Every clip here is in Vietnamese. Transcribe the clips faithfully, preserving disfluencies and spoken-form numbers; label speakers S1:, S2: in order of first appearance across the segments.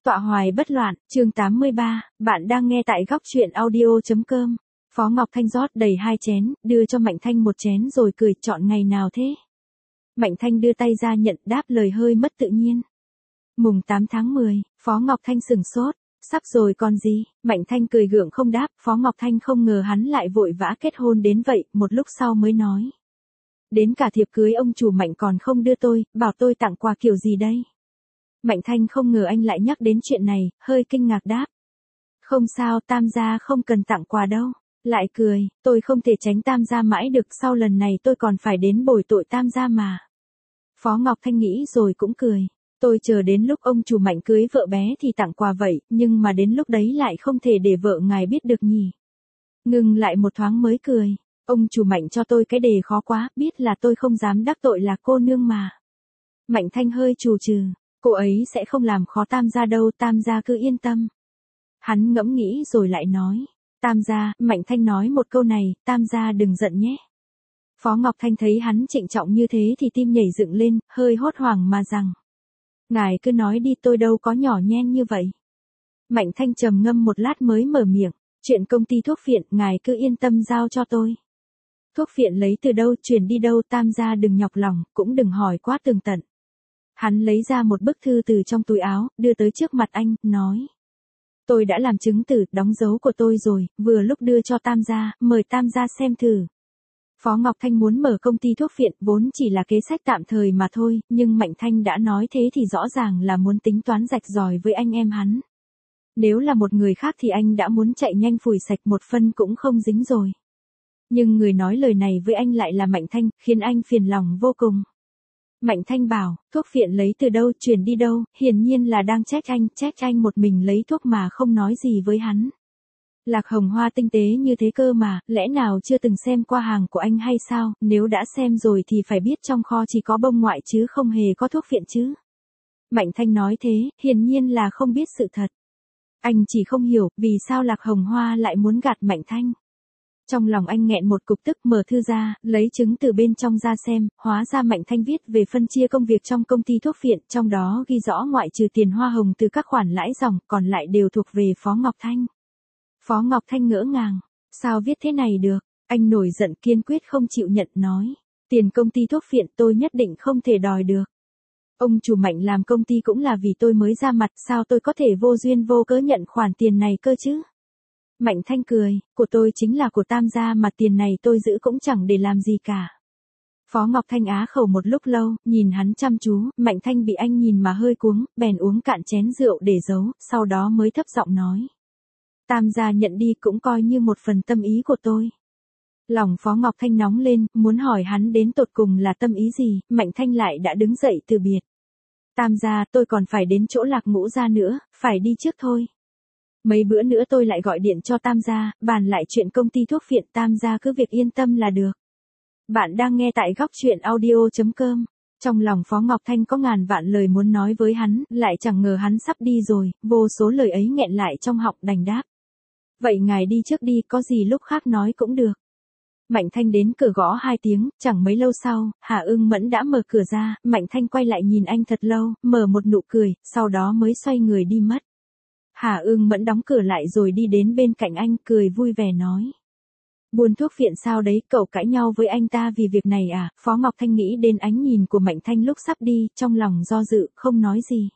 S1: Tọa hoài bất loạn, chương tám mươi ba, bạn đang nghe tại góc truyện audio.com. Phó Ngọc Thanh rót đầy hai chén, đưa cho Mạnh Thanh một chén rồi cười, chọn ngày nào thế? Mạnh Thanh đưa tay ra nhận, đáp lời hơi mất tự nhiên. Mùng tám tháng mười, Phó Ngọc Thanh sửng sốt, sắp rồi còn gì? Mạnh Thanh cười gượng không đáp, Phó Ngọc Thanh không ngờ hắn lại vội vã kết hôn đến vậy, một lúc sau mới nói. Đến cả thiệp cưới ông chủ Mạnh còn không đưa tôi, bảo tôi tặng quà kiểu gì đây? Mạnh Thanh không ngờ anh lại nhắc đến chuyện này, hơi kinh ngạc đáp. Không sao, Tam gia không cần tặng quà đâu. Lại cười, tôi không thể tránh Tam gia mãi được, sau lần này tôi còn phải đến bồi tội Tam gia mà. Phó Ngọc Thanh nghĩ rồi cũng cười. Tôi chờ đến lúc ông chủ Mạnh cưới vợ bé thì tặng quà vậy, nhưng mà đến lúc đấy lại không thể để vợ ngài biết được nhỉ. Ngừng lại một thoáng mới cười. Ông chủ Mạnh cho tôi cái đề khó quá, biết là tôi không dám đắc tội là cô nương mà. Mạnh Thanh hơi trù trừ. Cô ấy sẽ không làm khó Tam gia đâu, Tam gia cứ yên tâm. Hắn ngẫm nghĩ rồi lại nói. Tam gia, Mạnh Thanh nói một câu này, Tam gia đừng giận nhé. Phó Ngọc Thanh thấy hắn trịnh trọng như thế thì tim nhảy dựng lên, hơi hốt hoảng mà rằng. Ngài cứ nói đi, tôi đâu có nhỏ nhen như vậy. Mạnh Thanh trầm ngâm một lát mới mở miệng. Chuyện công ty thuốc phiện, ngài cứ yên tâm giao cho tôi. Thuốc phiện lấy từ đâu, chuyển đi đâu, Tam gia đừng nhọc lòng, cũng đừng hỏi quá tường tận. Hắn lấy ra một bức thư từ trong túi áo, đưa tới trước mặt anh, nói. Tôi đã làm chứng từ, đóng dấu của tôi rồi, vừa lúc đưa cho Tam gia, mời Tam gia xem thử. Phó Ngọc Thanh muốn mở công ty thuốc phiện, vốn chỉ là kế sách tạm thời mà thôi, nhưng Mạnh Thanh đã nói thế thì rõ ràng là muốn tính toán rạch ròi với anh em hắn. Nếu là một người khác thì anh đã muốn chạy nhanh phủi sạch một phân cũng không dính rồi. Nhưng người nói lời này với anh lại là Mạnh Thanh, khiến anh phiền lòng vô cùng. Mạnh Thanh bảo, thuốc phiện lấy từ đâu, chuyển đi đâu, hiển nhiên là đang trách anh, trách anh một mình lấy thuốc mà không nói gì với hắn. Lạc Hồng Hoa tinh tế như thế cơ mà, lẽ nào chưa từng xem qua hàng của anh hay sao, nếu đã xem rồi thì phải biết trong kho chỉ có bông ngoại chứ không hề có thuốc phiện chứ. Mạnh Thanh nói thế, hiển nhiên là không biết sự thật. Anh chỉ không hiểu, vì sao Lạc Hồng Hoa lại muốn gạt Mạnh Thanh. Trong lòng anh nghẹn một cục tức, mở thư ra, lấy chứng từ bên trong ra xem, hóa ra Mạnh Thanh viết về phân chia công việc trong công ty thuốc phiện, trong đó ghi rõ ngoại trừ tiền hoa hồng từ các khoản lãi dòng, còn lại đều thuộc về Phó Ngọc Thanh. Phó Ngọc Thanh ngỡ ngàng, sao viết thế này được, anh nổi giận kiên quyết không chịu nhận, nói, tiền công ty thuốc phiện tôi nhất định không thể đòi được. Ông chủ Mạnh làm công ty cũng là vì tôi mới ra mặt, sao tôi có thể vô duyên vô cớ nhận khoản tiền này cơ chứ? Mạnh Thanh cười, của tôi chính là của Tam gia mà tiền này tôi giữ cũng chẳng để làm gì cả. Phó Ngọc Thanh á khẩu một lúc lâu, nhìn hắn chăm chú, Mạnh Thanh bị anh nhìn mà hơi cuống, bèn uống cạn chén rượu để giấu, sau đó mới thấp giọng nói. Tam gia nhận đi cũng coi như một phần tâm ý của tôi. Lòng Phó Ngọc Thanh nóng lên, muốn hỏi hắn đến tột cùng là tâm ý gì, Mạnh Thanh lại đã đứng dậy từ biệt. Tam gia, tôi còn phải đến chỗ Lạc Ngũ gia nữa, phải đi trước thôi. Mấy bữa nữa tôi lại gọi điện cho Tam gia, bàn lại chuyện công ty thuốc phiện, Tam gia cứ việc yên tâm là được. Bạn đang nghe tại góc truyện audio.com. Trong lòng Phó Ngọc Thanh có ngàn vạn lời muốn nói với hắn, lại chẳng ngờ hắn sắp đi rồi, vô số lời ấy nghẹn lại trong họng, đành đáp. Vậy ngài đi trước đi, có gì lúc khác nói cũng được. Mạnh Thanh đến cửa gõ hai tiếng, chẳng mấy lâu sau, Hà Ưng Mẫn đã mở cửa ra, Mạnh Thanh quay lại nhìn anh thật lâu, mở một nụ cười, sau đó mới xoay người đi mất. Hà Ưng Mẫn đóng cửa lại rồi đi đến bên cạnh anh, cười vui vẻ nói. Buôn thuốc phiện sao đấy, cậu cãi nhau với anh ta vì việc này à? Phó Ngọc Thanh nghĩ đến ánh nhìn của Mạnh Thanh lúc sắp đi, trong lòng do dự, không nói gì.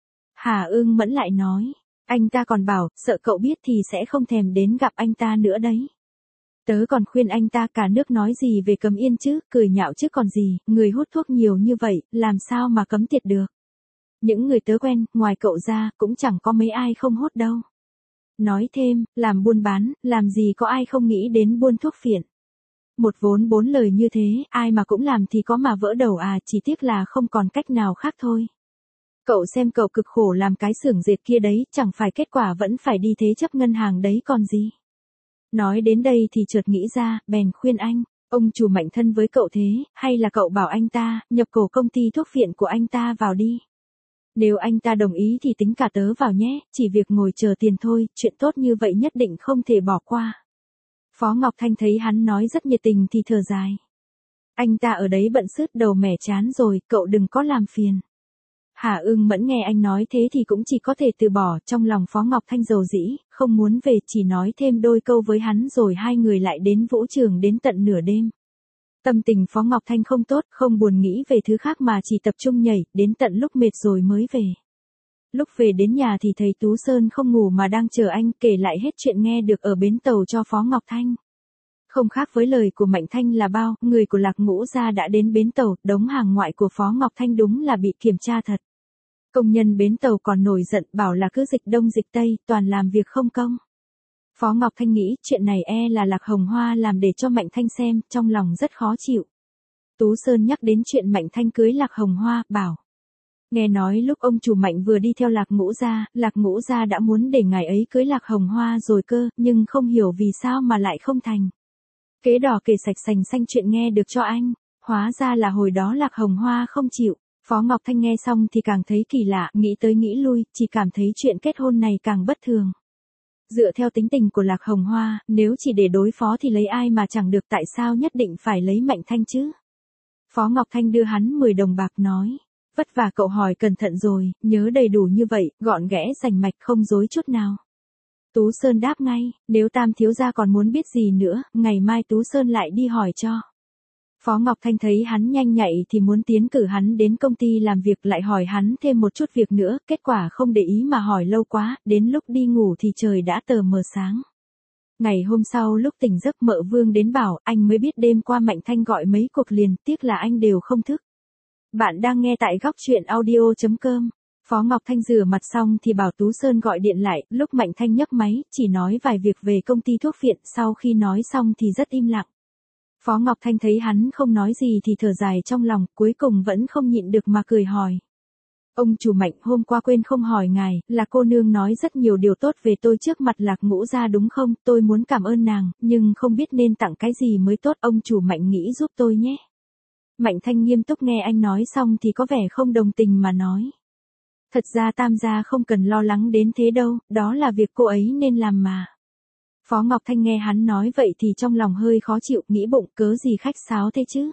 S1: Hà Ưng Mẫn lại nói, anh ta còn bảo, sợ cậu biết thì sẽ không thèm đến gặp anh ta nữa đấy. Tớ còn khuyên anh ta cả nước nói gì về cấm yên chứ, cười nhạo chứ còn gì, người hút thuốc nhiều như vậy, làm sao mà cấm tiệt được. Những người tớ quen, ngoài cậu ra, cũng chẳng có mấy ai không hút đâu. Nói thêm, làm buôn bán, làm gì có ai không nghĩ đến buôn thuốc phiện. Một vốn bốn lời như thế, ai mà cũng làm thì có mà vỡ đầu à, chỉ tiếc là không còn cách nào khác thôi. Cậu xem cậu cực khổ làm cái xưởng dệt kia đấy, chẳng phải kết quả vẫn phải đi thế chấp ngân hàng đấy còn gì. Nói đến đây thì chợt nghĩ ra, bèn khuyên anh, ông chủ Mạnh thân với cậu thế, hay là cậu bảo anh ta, nhập cổ công ty thuốc phiện của anh ta vào đi. Nếu anh ta đồng ý thì tính cả tớ vào nhé, chỉ việc ngồi chờ tiền thôi, chuyện tốt như vậy nhất định không thể bỏ qua. Phó Ngọc Thanh thấy hắn nói rất nhiệt tình thì thở dài. Anh ta ở đấy bận sứt đầu mẻ chán rồi, cậu đừng có làm phiền. Hà Ưng Mẫn nghe anh nói thế thì cũng chỉ có thể từ bỏ, trong lòng Phó Ngọc Thanh dầu dĩ, không muốn về, chỉ nói thêm đôi câu với hắn rồi hai người lại đến vũ trường đến tận nửa đêm. Tâm tình Phó Ngọc Thanh không tốt, không buồn nghĩ về thứ khác mà chỉ tập trung nhảy, đến tận lúc mệt rồi mới về. Lúc về đến nhà thì thấy Tú Sơn không ngủ mà đang chờ anh, kể lại hết chuyện nghe được ở bến tàu cho Phó Ngọc Thanh. Không khác với lời của Mạnh Thanh là bao, người của Lạc Ngũ gia đã đến bến tàu, đống hàng ngoại của Phó Ngọc Thanh đúng là bị kiểm tra thật. Công nhân bến tàu còn nổi giận bảo là cứ dịch đông dịch tây, toàn làm việc không công. Phó Ngọc Thanh nghĩ chuyện này e là Lạc Hồng Hoa làm để cho Mạnh Thanh xem, trong lòng rất khó chịu. Tú Sơn nhắc đến chuyện Mạnh Thanh cưới Lạc Hồng Hoa, bảo. Nghe nói lúc ông chủ Mạnh vừa đi theo Lạc Ngũ gia, Lạc Ngũ gia đã muốn để ngài ấy cưới Lạc Hồng Hoa rồi cơ, nhưng không hiểu vì sao mà lại không thành. Kế đỏ kể sạch sành xanh chuyện nghe được cho anh, hóa ra là hồi đó Lạc Hồng Hoa không chịu. Phó Ngọc Thanh nghe xong thì càng thấy kỳ lạ, nghĩ tới nghĩ lui, chỉ cảm thấy chuyện kết hôn này càng bất thường. Dựa theo tính tình của Lạc Hồng Hoa, nếu chỉ để đối phó thì lấy ai mà chẳng được, tại sao nhất định phải lấy Mạnh Thanh chứ? Phó Ngọc Thanh đưa hắn mười đồng bạc nói, vất vả cậu hỏi cẩn thận rồi, nhớ đầy đủ như vậy, gọn ghẽ rành mạch không dối chút nào. Tú Sơn đáp ngay, nếu Tam thiếu gia còn muốn biết gì nữa, ngày mai Tú Sơn lại đi hỏi cho. Phó Ngọc Thanh thấy hắn nhanh nhạy thì muốn tiến cử hắn đến công ty làm việc, lại hỏi hắn thêm một chút việc nữa, kết quả không để ý mà hỏi lâu quá, đến lúc đi ngủ thì trời đã tờ mờ sáng. Ngày hôm sau lúc tỉnh giấc Mợ Vương đến bảo, anh mới biết đêm qua Mạnh Thanh gọi mấy cuộc liền, tiếc là anh đều không thức. Bạn đang nghe tại góc truyện audio chấm com. Phó Ngọc Thanh rửa mặt xong thì bảo Tú Sơn gọi điện lại, lúc Mạnh Thanh nhấc máy, chỉ nói vài việc về công ty thuốc viện, sau khi nói xong thì rất im lặng. Phó Ngọc Thanh thấy hắn không nói gì thì thở dài trong lòng, cuối cùng vẫn không nhịn được mà cười hỏi. Ông chủ Mạnh, hôm qua quên không hỏi ngài, là cô nương nói rất nhiều điều tốt về tôi trước mặt Lạc Ngũ gia đúng không, tôi muốn cảm ơn nàng, nhưng không biết nên tặng cái gì mới tốt, ông chủ Mạnh nghĩ giúp tôi nhé. Mạnh Thanh nghiêm túc nghe anh nói xong thì có vẻ không đồng tình mà nói. Thật ra Tam gia không cần lo lắng đến thế đâu, đó là việc cô ấy nên làm mà. Phó Ngọc Thanh nghe hắn nói vậy thì trong lòng hơi khó chịu, nghĩ bụng cớ gì khách sáo thế chứ.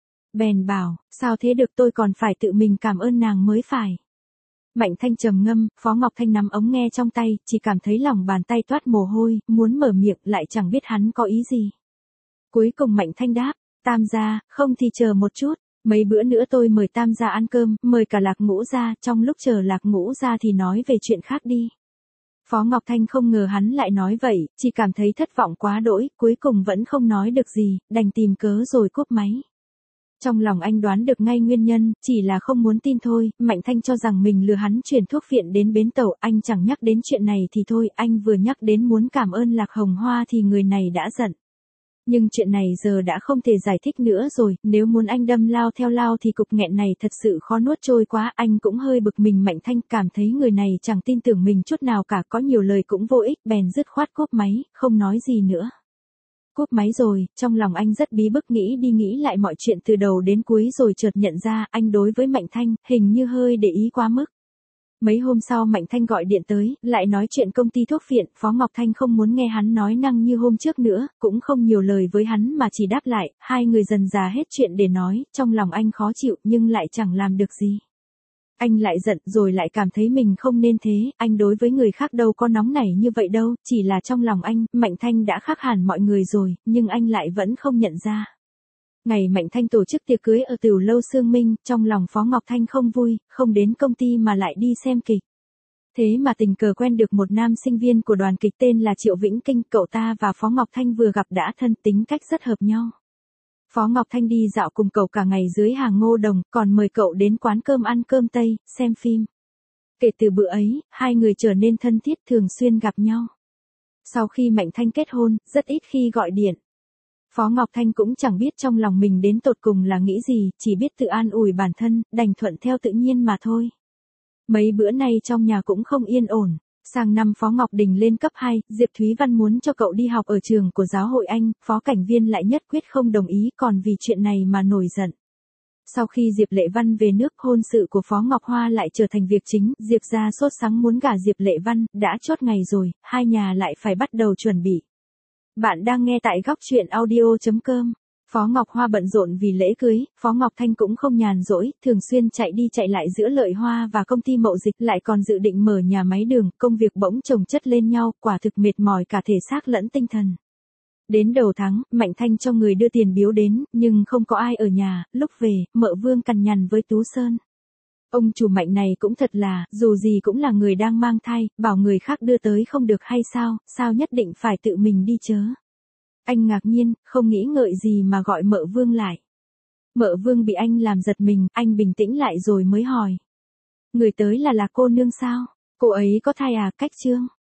S1: Bèn bảo, sao thế được, tôi còn phải tự mình cảm ơn nàng mới phải. Mạnh Thanh trầm ngâm, Phó Ngọc Thanh nắm ống nghe trong tay, chỉ cảm thấy lòng bàn tay toát mồ hôi, muốn mở miệng lại chẳng biết hắn có ý gì. Cuối cùng Mạnh Thanh đáp, Tam gia, không thì chờ một chút, mấy bữa nữa tôi mời Tam gia ăn cơm, mời cả Lạc Ngũ gia, trong lúc chờ Lạc Ngũ gia thì nói về chuyện khác đi. Phó Ngọc Thanh không ngờ hắn lại nói vậy, chỉ cảm thấy thất vọng quá đỗi, cuối cùng vẫn không nói được gì, đành tìm cớ rồi cúp máy. Trong lòng anh đoán được ngay nguyên nhân, chỉ là không muốn tin thôi, Mạnh Thanh cho rằng mình lừa hắn chuyển thuốc viện đến bến tàu, anh chẳng nhắc đến chuyện này thì thôi, anh vừa nhắc đến muốn cảm ơn Lạc Hồng Hoa thì người này đã giận. Nhưng chuyện này giờ đã không thể giải thích nữa rồi, nếu muốn anh đâm lao theo lao thì cục nghẹn này thật sự khó nuốt trôi quá, anh cũng hơi bực mình. Mạnh Thanh cảm thấy người này chẳng tin tưởng mình chút nào cả, có nhiều lời cũng vô ích, bèn dứt khoát cúp máy, không nói gì nữa. Cúp máy rồi, trong lòng anh rất bí bức, nghĩ đi nghĩ lại mọi chuyện từ đầu đến cuối rồi chợt nhận ra, anh đối với Mạnh Thanh, hình như hơi để ý quá mức. Mấy hôm sau Mạnh Thanh gọi điện tới, lại nói chuyện công ty thuốc viện, Phó Ngọc Thanh không muốn nghe hắn nói năng như hôm trước nữa, cũng không nhiều lời với hắn mà chỉ đáp lại, hai người dần dà hết chuyện để nói, trong lòng anh khó chịu nhưng lại chẳng làm được gì. Anh lại giận rồi lại cảm thấy mình không nên thế, anh đối với người khác đâu có nóng nảy như vậy đâu, chỉ là trong lòng anh, Mạnh Thanh đã khác hẳn mọi người rồi, nhưng anh lại vẫn không nhận ra. Ngày Mạnh Thanh tổ chức tiệc cưới ở Tửu Lâu Sương Minh, trong lòng Phó Ngọc Thanh không vui, không đến công ty mà lại đi xem kịch. Thế mà tình cờ quen được một nam sinh viên của đoàn kịch tên là Triệu Vĩnh Kinh, cậu ta và Phó Ngọc Thanh vừa gặp đã thân, tính cách rất hợp nhau. Phó Ngọc Thanh đi dạo cùng cậu cả ngày dưới hàng Ngô Đồng, còn mời cậu đến quán cơm ăn cơm Tây, xem phim. Kể từ bữa ấy, hai người trở nên thân thiết, thường xuyên gặp nhau. Sau khi Mạnh Thanh kết hôn, rất ít khi gọi điện. Phó Ngọc Thanh cũng chẳng biết trong lòng mình đến tột cùng là nghĩ gì, chỉ biết tự an ủi bản thân, đành thuận theo tự nhiên mà thôi. Mấy bữa nay trong nhà cũng không yên ổn. Sang năm Phó Ngọc Đình lên cấp hai, Diệp Thúy Văn muốn cho cậu đi học ở trường của giáo hội Anh, Phó Cảnh Viên lại nhất quyết không đồng ý, còn vì chuyện này mà nổi giận. Sau khi Diệp Lệ Văn về nước, hôn sự của Phó Ngọc Hoa lại trở thành việc chính, Diệp gia sốt sắng muốn gả Diệp Lệ Văn, đã chốt ngày rồi, hai nhà lại phải bắt đầu chuẩn bị. Bạn đang nghe tại góc truyện audio chấm com. Phó Ngọc Hoa bận rộn vì lễ cưới, Phó Ngọc Thanh cũng không nhàn rỗi, thường xuyên chạy đi chạy lại giữa Lợi Hoa và công ty mậu dịch, lại còn dự định mở nhà máy đường, công việc bỗng chồng chất lên nhau, quả thực mệt mỏi cả thể xác lẫn tinh thần. Đến đầu tháng, Mạnh Thanh cho người đưa tiền biếu đến, nhưng không có ai ở nhà, lúc về, Mợ Vương cằn nhằn với Tú Sơn. Ông chủ Mạnh này cũng thật là, dù gì cũng là người đang mang thai, bảo người khác đưa tới không được hay sao, sao nhất định phải tự mình đi chớ. Anh ngạc nhiên, không nghĩ ngợi gì mà gọi Mợ Vương lại. Mợ Vương bị anh làm giật mình, anh bình tĩnh lại rồi mới hỏi. Người tới là là cô nương sao? Cô ấy có thai à, Cách Trương?